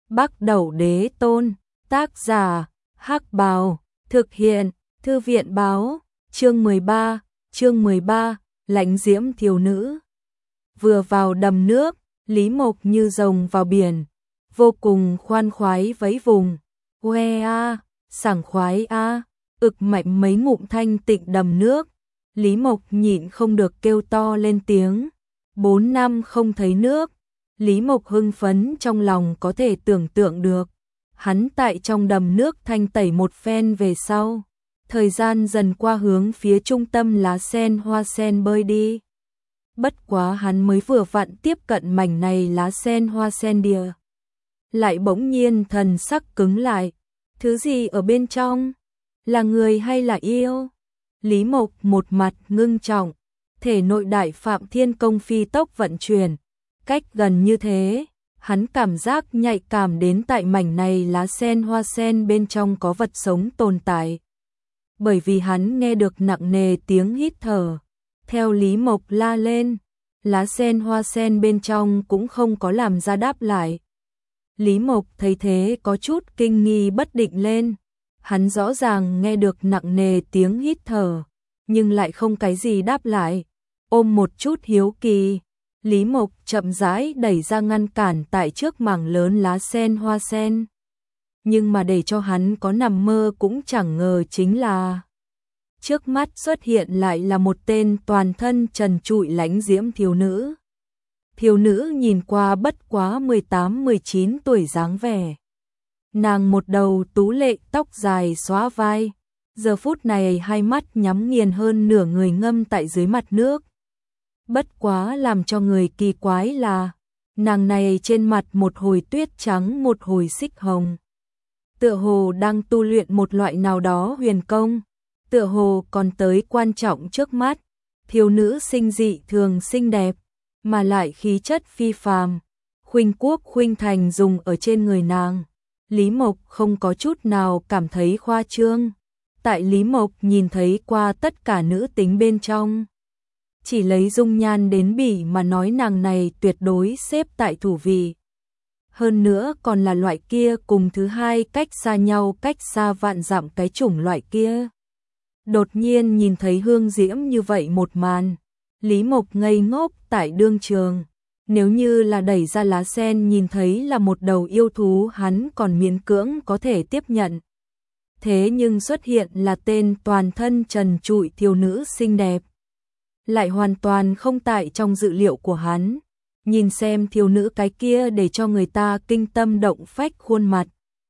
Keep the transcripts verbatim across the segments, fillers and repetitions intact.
Bắc Đẩu Đế Tôn, tác giả, Hắc Bào, thực hiện, Thư viện báo, chương mười ba, chương mười ba, lãnh diễm thiếu nữ. Vừa vào đầm nước, Lý Mộc như rồng vào biển, vô cùng khoan khoái vẫy vùng. Oe a, sảng khoái a, ực mạnh mấy ngụm thanh tịnh đầm nước. Lý Mộc nhịn không được kêu to lên tiếng. Bốn năm không thấy nước, Lý Mộc hưng phấn trong lòng có thể tưởng tượng được. Hắn tại trong đầm nước thanh tẩy một phen về sau, thời gian dần qua hướng phía trung tâm lá sen hoa sen bơi đi. Bất quá hắn mới vừa vặn tiếp cận mảnh này lá sen hoa sen địa, lại bỗng nhiên thần sắc cứng lại. Thứ gì ở bên trong? Là người hay là yêu? Lý Mộc một mặt ngưng trọng, thể nội đại phạm thiên công phi tốc vận chuyển. Cách gần như thế, hắn cảm giác nhạy cảm đến tại mảnh này lá sen hoa sen bên trong có vật sống tồn tại. Bởi vì hắn nghe được nặng nề tiếng hít thở. Theo Lý Mộc la lên, lá sen hoa sen bên trong cũng không có làm ra đáp lại. Lý Mộc thấy thế có chút kinh nghi bất định lên. Hắn rõ ràng nghe được nặng nề tiếng hít thở, nhưng lại không cái gì đáp lại. Ôm một chút hiếu kỳ, Lý Mộc chậm rãi đẩy ra ngăn cản tại trước mảng lớn lá sen hoa sen. Nhưng mà để cho hắn có nằm mơ cũng chẳng ngờ chính là trước mắt xuất hiện lại là một tên toàn thân trần trụi lãnh diễm thiếu nữ. Thiếu nữ nhìn qua bất quá mười tám mười chín tuổi dáng vẻ. Nàng một đầu tú lệ tóc dài xóa vai, giờ phút này hai mắt nhắm nghiền hơn nửa người ngâm tại dưới mặt nước. Bất quá làm cho người kỳ quái là, nàng này trên mặt một hồi tuyết trắng một hồi xích hồng. Tựa hồ đang tu luyện một loại nào đó huyền công, tựa hồ còn tới quan trọng trước mắt. Thiếu nữ xinh dị thường xinh đẹp, mà lại khí chất phi phàm, khuynh quốc khuynh thành dùng ở trên người nàng. Lý Mộc không có chút nào cảm thấy khoa trương. Tại Lý Mộc nhìn thấy qua tất cả nữ tính bên trong, chỉ lấy dung nhan đến bỉ mà nói nàng này tuyệt đối xếp tại thủ vị. Hơn nữa còn là loại kia cùng thứ hai cách xa nhau cách xa vạn dặm cái chủng loại kia. Đột nhiên nhìn thấy hương diễm như vậy một màn, Lý Mộc ngây ngốc tại đương trường. Nếu như là đẩy ra lá sen nhìn thấy là một đầu yêu thú hắn còn miễn cưỡng có thể tiếp nhận. Thế nhưng xuất hiện là tên toàn thân trần trụi thiếu nữ xinh đẹp, lại hoàn toàn không tại trong dự liệu của hắn. Nhìn xem thiếu nữ cái kia để cho người ta kinh tâm động phách khuôn mặt.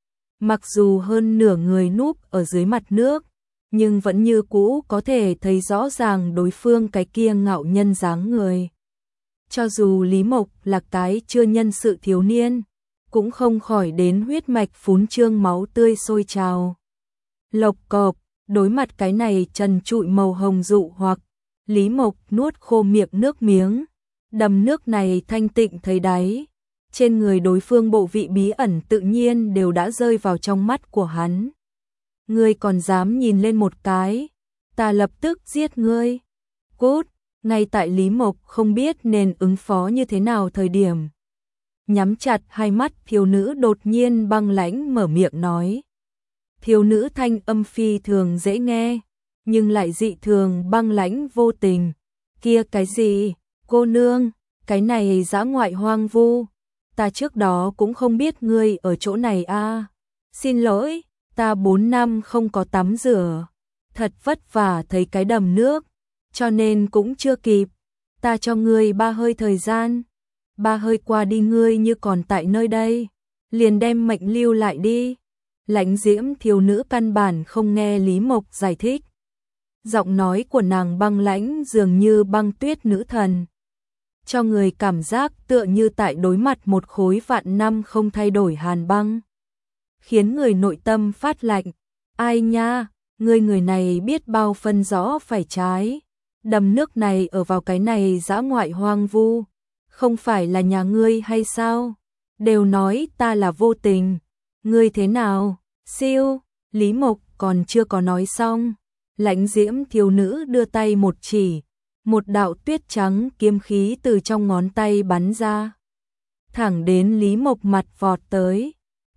Mặc dù hơn nửa người núp ở dưới mặt nước, nhưng vẫn như cũ có thể thấy rõ ràng đối phương cái kia ngạo nhân dáng người. Cho dù Lý Mộc là cái chưa nhân sự thiếu niên, cũng không khỏi đến huyết mạch phún trương máu tươi sôi trào. Lộc cộp, đối mặt cái này trần trụi màu hồng dụ hoặc, Lý Mộc nuốt khô miệng nước miếng. Đầm nước này thanh tịnh thấy đáy, trên người đối phương bộ vị bí ẩn tự nhiên đều đã rơi vào trong mắt của hắn. Ngươi còn dám nhìn lên một cái, ta lập tức giết ngươi. Cút, ngay tại Lý Mộc không biết nên ứng phó như thế nào thời điểm. Nhắm chặt hai mắt thiếu nữ đột nhiên băng lãnh mở miệng nói. Thiếu nữ thanh âm phi thường dễ nghe, nhưng lại dị thường băng lãnh vô tình. Kia cái gì? Cô nương, cái này dã ngoại hoang vu, ta trước đó cũng không biết ngươi ở chỗ này a. À. Xin lỗi, ta bốn năm không có tắm rửa, thật vất vả thấy cái đầm nước, cho nên cũng chưa kịp. Ta cho ngươi ba hơi thời gian, ba hơi qua đi ngươi như còn tại nơi đây, liền đem mệnh lưu lại đi. Lãnh diễm thiếu nữ căn bản không nghe Lý Mộc giải thích. Giọng nói của nàng băng lãnh dường như băng tuyết nữ thần, cho người cảm giác tựa như tại đối mặt một khối vạn năm không thay đổi hàn băng, khiến người nội tâm phát lạnh. Ai nha, ngươi người này biết bao phân rõ phải trái. Đầm nước này ở vào cái này dã ngoại hoang vu, không phải là nhà ngươi hay sao? Đều nói ta là vô tình, ngươi thế nào? Siêu, Lý Mộc còn chưa có nói xong, lãnh diễm thiếu nữ đưa tay một chỉ. Một đạo tuyết trắng kiếm khí từ trong ngón tay bắn ra, thẳng đến Lý Mộc mặt vọt tới.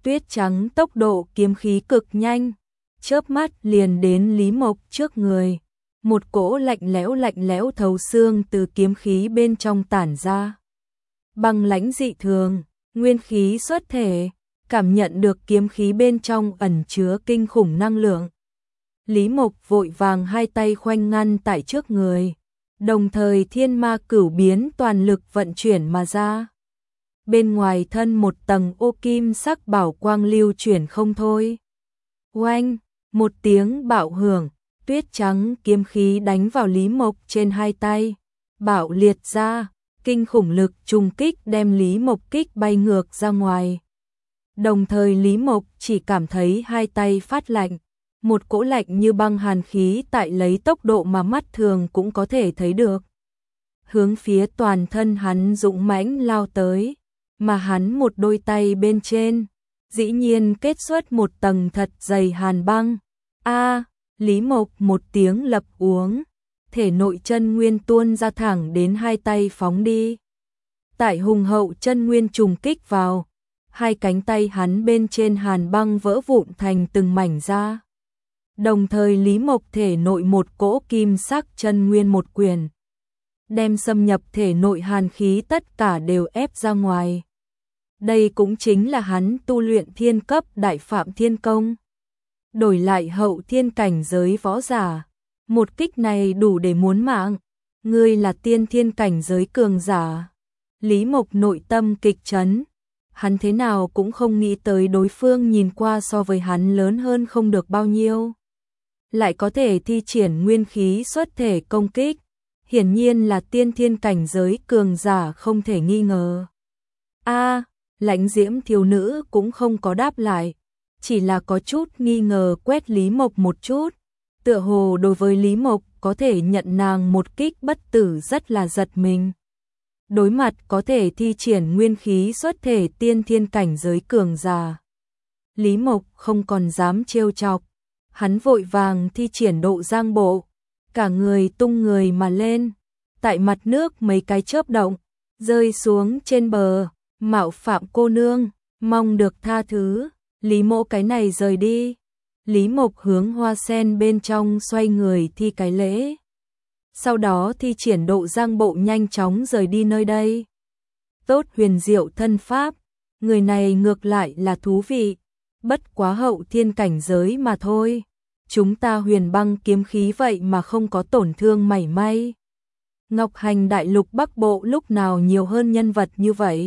tuyết trắng tốc độ kiếm khí cực nhanh, chớp mắt liền đến Lý Mộc trước người. Một cỗ lạnh lẽo lạnh lẽo thấu xương từ kiếm khí bên trong tản ra. Băng lãnh dị thường, nguyên khí xuất thể, cảm nhận được kiếm khí bên trong ẩn chứa kinh khủng năng lượng. Lý Mộc vội vàng hai tay khoanh ngăn tại trước người, đồng thời thiên ma cửu biến toàn lực vận chuyển mà ra. Bên ngoài thân một tầng ô kim sắc bảo quang lưu chuyển không thôi. Oanh, một tiếng bạo hưởng, tuyết trắng kiếm khí đánh vào Lý Mộc trên hai tay, bạo liệt ra, kinh khủng lực trùng kích đem Lý Mộc kích bay ngược ra ngoài. Đồng thời Lý Mộc chỉ cảm thấy hai tay phát lạnh, một cỗ lạnh như băng hàn khí tại lấy tốc độ mà mắt thường cũng có thể thấy được. Hướng phía toàn thân hắn dũng mãnh lao tới, mà hắn một đôi tay bên trên, dĩ nhiên kết xuất một tầng thật dày hàn băng. A, Lý Mộc một tiếng lập uống, thể nội chân nguyên tuôn ra thẳng đến hai tay phóng đi. Tại hùng hậu chân nguyên trùng kích vào, hai cánh tay hắn bên trên hàn băng vỡ vụn thành từng mảnh ra. Đồng thời Lý Mộc thể nội một cỗ kim sắc chân nguyên một quyền, đem xâm nhập thể nội hàn khí tất cả đều ép ra ngoài. Đây cũng chính là hắn tu luyện thiên cấp đại phạm thiên công. Đổi lại hậu thiên cảnh giới võ giả, một kích này đủ để muốn mạng. Ngươi là tiên thiên cảnh giới cường giả. Lý Mộc nội tâm kịch chấn, hắn thế nào cũng không nghĩ tới đối phương nhìn qua so với hắn lớn hơn không được bao nhiêu, lại có thể thi triển nguyên khí xuất thể công kích, hiển nhiên là tiên thiên cảnh giới cường giả không thể nghi ngờ. A, Lãnh Diễm thiếu nữ cũng không có đáp lại, chỉ là có chút nghi ngờ quét Lý Mộc một chút, tựa hồ đối với Lý Mộc có thể nhận nàng một kích bất tử rất là giật mình. Đối mặt có thể thi triển nguyên khí xuất thể tiên thiên cảnh giới cường giả, Lý Mộc không còn dám trêu chọc, hắn vội vàng thi triển độ giang bộ, cả người tung người mà lên, tại mặt nước mấy cái chớp động, rơi xuống trên bờ, mạo phạm cô nương, mong được tha thứ. Lý Mộ cái này rời đi. Lý Mộc hướng hoa sen bên trong xoay người thi cái lễ. Sau đó thi triển độ giang bộ nhanh chóng rời đi nơi đây. Tốt huyền diệu thân pháp, người này ngược lại là thú vị, bất quá hậu thiên cảnh giới mà thôi. Chúng ta huyền băng kiếm khí vậy mà không có tổn thương mảy may. Ngọc Hành đại lục Bắc Bộ lúc nào nhiều hơn nhân vật như vậy.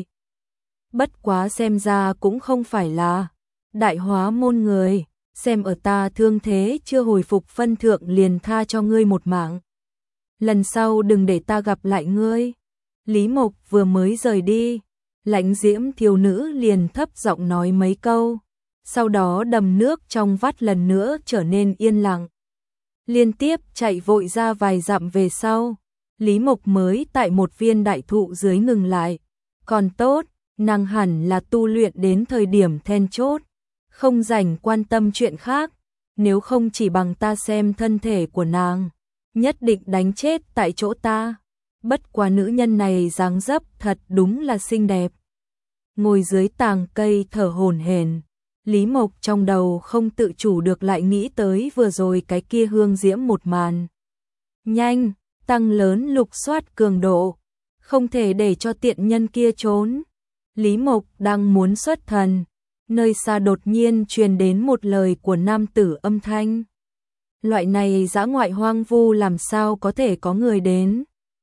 Bất quá xem ra cũng không phải là đại hóa môn người, xem ở ta thương thế chưa hồi phục phân thượng liền tha cho ngươi một mạng. Lần sau đừng để ta gặp lại ngươi. Lý Mộc vừa mới rời đi, Lãnh Diễm thiếu nữ liền thấp giọng nói mấy câu, sau đó đầm nước trong vắt lần nữa trở nên yên lặng. Liên tiếp chạy vội ra vài dặm về sau, Lý Mộc mới tại một viên đại thụ dưới ngừng lại. Còn tốt, nàng hẳn là tu luyện đến thời điểm then chốt, không rảnh quan tâm chuyện khác, nếu không chỉ bằng ta xem thân thể của nàng, nhất định đánh chết tại chỗ ta. Bất quá nữ nhân này dáng dấp thật đúng là xinh đẹp. Ngồi dưới tàng cây thở hổn hển, Lý Mộc trong đầu không tự chủ được lại nghĩ tới vừa rồi cái kia hương diễm một màn. Nhanh, tăng lớn lục soát cường độ, không thể để cho tiện nhân kia trốn. Lý Mộc đang muốn xuất thần, nơi xa đột nhiên truyền đến một lời của nam tử âm thanh. Loại này dã ngoại hoang vu làm sao có thể có người đến.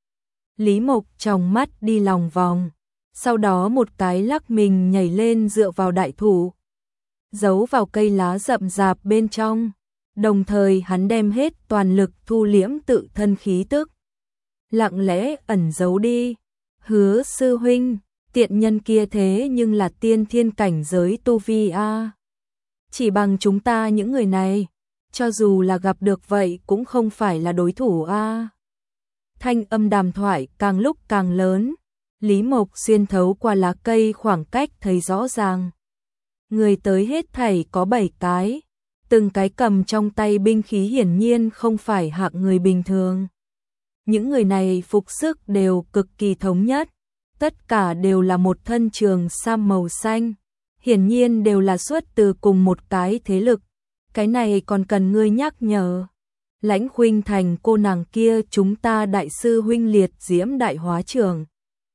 Lý Mộc trong mắt đi lòng vòng, sau đó một cái lắc mình nhảy lên dựa vào đại thụ, giấu vào cây lá rậm rạp bên trong, đồng thời hắn đem hết toàn lực thu liễm tự thân khí tức, lặng lẽ ẩn giấu đi. Hứa sư huynh, tiện nhân kia thế nhưng là tiên thiên cảnh giới tu vi a. Chỉ bằng chúng ta những người này, cho dù là gặp được vậy cũng không phải là đối thủ a. Thanh âm đàm thoại càng lúc càng lớn, Lý Mộc xuyên thấu qua lá cây khoảng cách thấy rõ ràng. Người tới hết thảy có bảy cái, từng cái cầm trong tay binh khí hiển nhiên không phải hạng người bình thường. Những người này phục sức đều cực kỳ thống nhất, tất cả đều là một thân trường sam màu xanh, hiển nhiên đều là xuất từ cùng một cái thế lực, cái này còn cần ngươi nhắc nhở. Lãnh Khuynh Thành cô nàng kia chúng ta đại sư huynh liệt diễm đại hóa trưởng.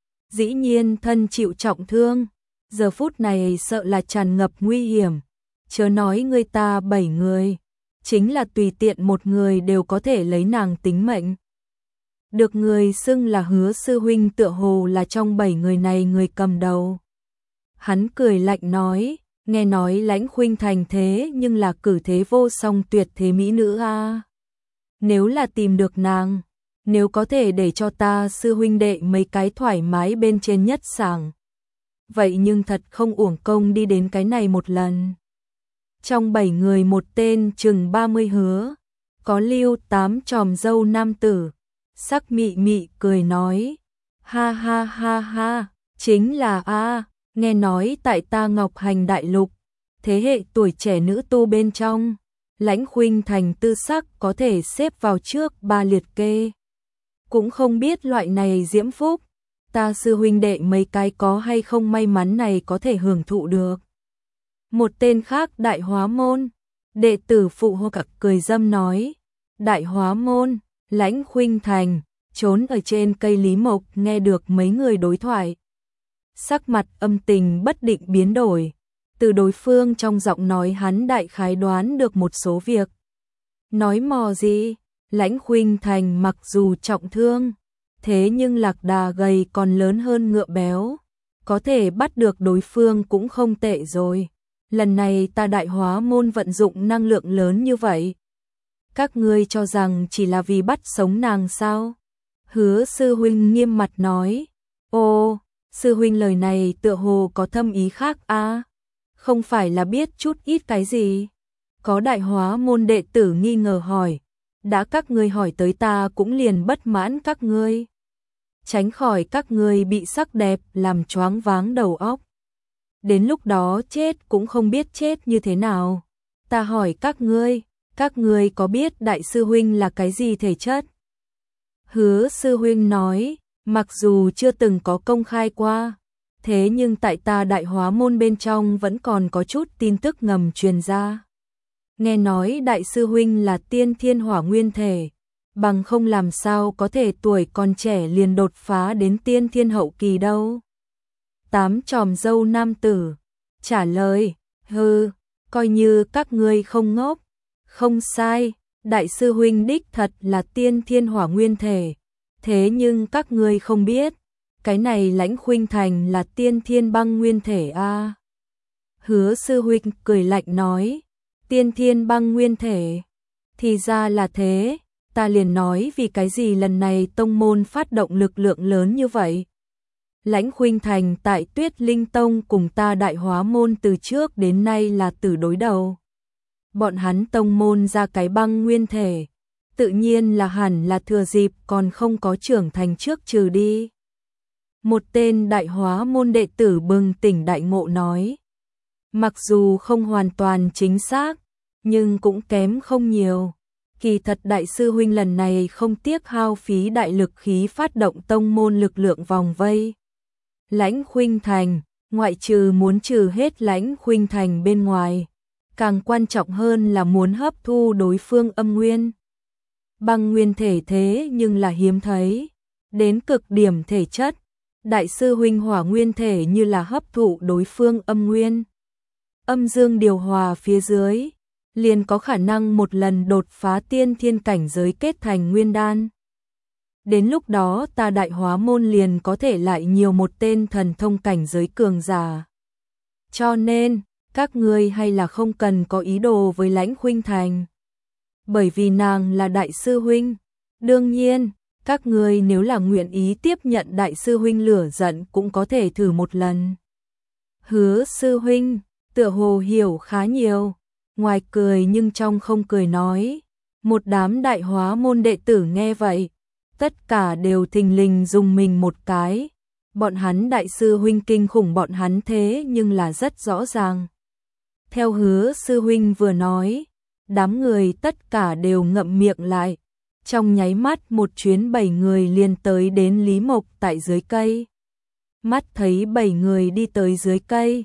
Dĩ nhiên thân chịu trọng thương, giờ phút này sợ là tràn ngập nguy hiểm, chớ nói người ta bảy người, chính là tùy tiện một người đều có thể lấy nàng tính mệnh. Được người xưng là Hứa sư huynh tựa hồ là trong bảy người này người cầm đầu. Hắn cười lạnh nói, nghe nói Lãnh Khuynh Thành thế nhưng là cử thế vô song tuyệt thế mỹ nữ a. Nếu là tìm được nàng, nếu có thể để cho ta sư huynh đệ mấy cái thoải mái bên trên nhất sảng. Vậy nhưng thật không uổng công đi đến cái này một lần. Trong bảy người một tên chừng ba mươi hứa, có lưu tám tròm dâu nam tử, sắc mị mị cười nói, ha ha ha ha, chính là a, nghe nói tại ta Ngọc Hành đại lục, thế hệ tuổi trẻ nữ tu bên trong, Lãnh Khuynh Thành tư sắc có thể xếp vào trước ba liệt kê. Cũng không biết loại này diễm phúc, ta sư huynh đệ mấy cái có hay không may mắn này có thể hưởng thụ được. Một tên khác Đại Hóa Môn, đệ tử phụ hô cặc cười dâm nói, Đại Hóa Môn, Lãnh Khuynh Thành, trốn ở trên cây lý mộc nghe được mấy người đối thoại. Sắc mặt âm tình bất định biến đổi, từ đối phương trong giọng nói hắn đại khái đoán được một số việc. Nói mò gì, Lãnh Khuynh Thành mặc dù trọng thương, thế nhưng lạc đà gầy còn lớn hơn ngựa béo, có thể bắt được đối phương cũng không tệ rồi. Lần này ta Đại Hóa Môn vận dụng năng lượng lớn như vậy. Các ngươi cho rằng chỉ là vì bắt sống nàng sao? Hứa sư huynh nghiêm mặt nói, ô, sư huynh lời này tựa hồ có thâm ý khác a, không phải là biết chút ít cái gì? Có Đại Hóa Môn đệ tử nghi ngờ hỏi, đã các ngươi hỏi tới ta cũng liền bất mãn các ngươi. Tránh khỏi các ngươi bị sắc đẹp làm choáng váng đầu óc. Đến lúc đó chết cũng không biết chết như thế nào. Ta hỏi các ngươi, các ngươi có biết đại sư huynh là cái gì thể chất? Hứa sư huynh nói, mặc dù chưa từng có công khai qua, thế nhưng tại ta Đại Hóa Môn bên trong vẫn còn có chút tin tức ngầm truyền ra. Nghe nói đại sư huynh là tiên thiên hỏa nguyên thể, bằng không làm sao có thể tuổi còn trẻ liền đột phá đến tiên thiên hậu kỳ đâu. Tám tròm dâu nam tử trả lời, hừ, coi như các ngươi không ngốc. Không sai, đại sư huynh đích thật là tiên thiên hỏa nguyên thể, thế nhưng các ngươi không biết, cái này Lãnh Khuynh Thành là tiên thiên băng nguyên thể a. À. Hứa sư huynh cười lạnh nói, tiên thiên băng nguyên thể, thì ra là thế, ta liền nói vì cái gì lần này tông môn phát động lực lượng lớn như vậy. Lãnh Khuynh Thành tại Tuyết Linh Tông cùng ta Đại Hóa Môn từ trước đến nay là tử đối đầu. Bọn hắn tông môn ra cái băng nguyên thể, tự nhiên là hẳn là thừa dịp còn không có trưởng thành trước trừ đi. Một tên Đại Hóa Môn đệ tử bừng tỉnh đại ngộ nói, mặc dù không hoàn toàn chính xác, nhưng cũng kém không nhiều. Kỳ thật đại sư huynh lần này không tiếc hao phí đại lực khí phát động tông môn lực lượng vòng vây. Lãnh Khuynh Thành, ngoại trừ muốn trừ hết Lãnh Khuynh Thành bên ngoài, càng quan trọng hơn là muốn hấp thu đối phương âm nguyên. Băng nguyên thể thế nhưng là hiếm thấy, đến cực điểm thể chất, đại sư huynh hỏa nguyên thể như là hấp thụ đối phương âm nguyên. Âm dương điều hòa phía dưới, liền có khả năng một lần đột phá tiên thiên cảnh giới kết thành nguyên đan. Đến lúc đó ta Đại Hóa Môn liền có thể lại nhiều một tên thần thông cảnh giới cường giả. Cho nên, các ngươi hay là không cần có ý đồ với Lãnh Khuynh Thành. Bởi vì nàng là đại sư huynh. Đương nhiên, các ngươi nếu là nguyện ý tiếp nhận đại sư huynh lửa giận cũng có thể thử một lần. Hứa sư huynh, tựa hồ hiểu khá nhiều, ngoài cười nhưng trong không cười nói. Một đám Đại Hóa Môn đệ tử nghe vậy, tất cả đều thình lình dùng mình một cái. Bọn hắn đại sư huynh kinh khủng bọn hắn thế nhưng là rất rõ ràng. Theo Hứa sư huynh vừa nói, đám người tất cả đều ngậm miệng lại. Trong nháy mắt một chuyến bảy người liền tới đến Lý Mộc tại dưới cây. Mắt thấy bảy người đi tới dưới cây,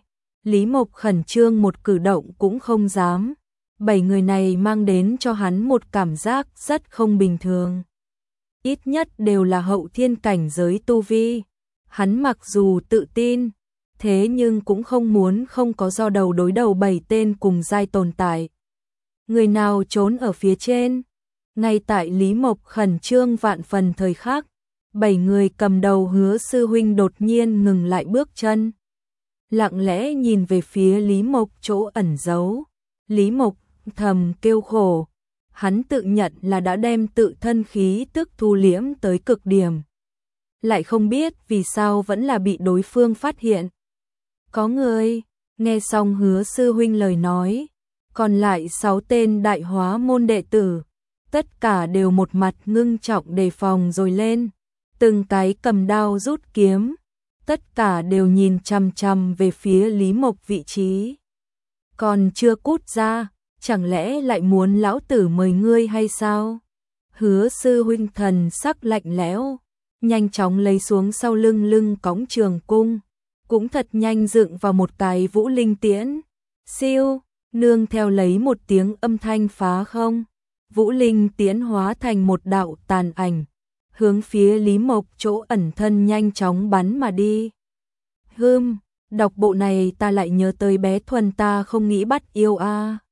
Lý Mộc khẩn trương một cử động cũng không dám. Bảy người này mang đến cho hắn một cảm giác rất không bình thường. Ít nhất đều là hậu thiên cảnh giới tu vi. Hắn mặc dù tự tin, thế nhưng cũng không muốn không có do đầu đối đầu bảy tên cùng giai tồn tại. Người nào trốn ở phía trên? Ngay tại Lý Mộc khẩn trương vạn phần thời khắc, bảy người cầm đầu Hứa sư huynh đột nhiên ngừng lại bước chân. Lặng lẽ nhìn về phía Lý Mộc chỗ ẩn giấu. Lý Mộc thầm kêu khổ, hắn tự nhận là đã đem tự thân khí tức thu liễm tới cực điểm. Lại không biết vì sao vẫn là bị đối phương phát hiện. Có người, nghe xong Hứa sư huynh lời nói, còn lại sáu tên đại hóa môn đệ tử, tất cả đều một mặt ngưng trọng đề phòng rồi lên, từng cái cầm đao rút kiếm, tất cả đều nhìn chằm chằm về phía Lý Mộc vị trí. Còn chưa cút ra, chẳng lẽ lại muốn lão tử mời ngươi hay sao? Hứa sư huynh thần sắc lạnh lẽo, nhanh chóng lấy xuống sau lưng lưng cõng trường cung, cũng thật nhanh dựng vào một cái vũ linh tiễn. Siêu, nương theo lấy một tiếng âm thanh phá không, vũ linh tiễn hóa thành một đạo tàn ảnh, hướng phía Lý Mộc chỗ ẩn thân nhanh chóng bắn mà đi. Hừm, đọc bộ này ta lại nhớ tới bé Thuần ta không nghĩ bắt yêu a. À.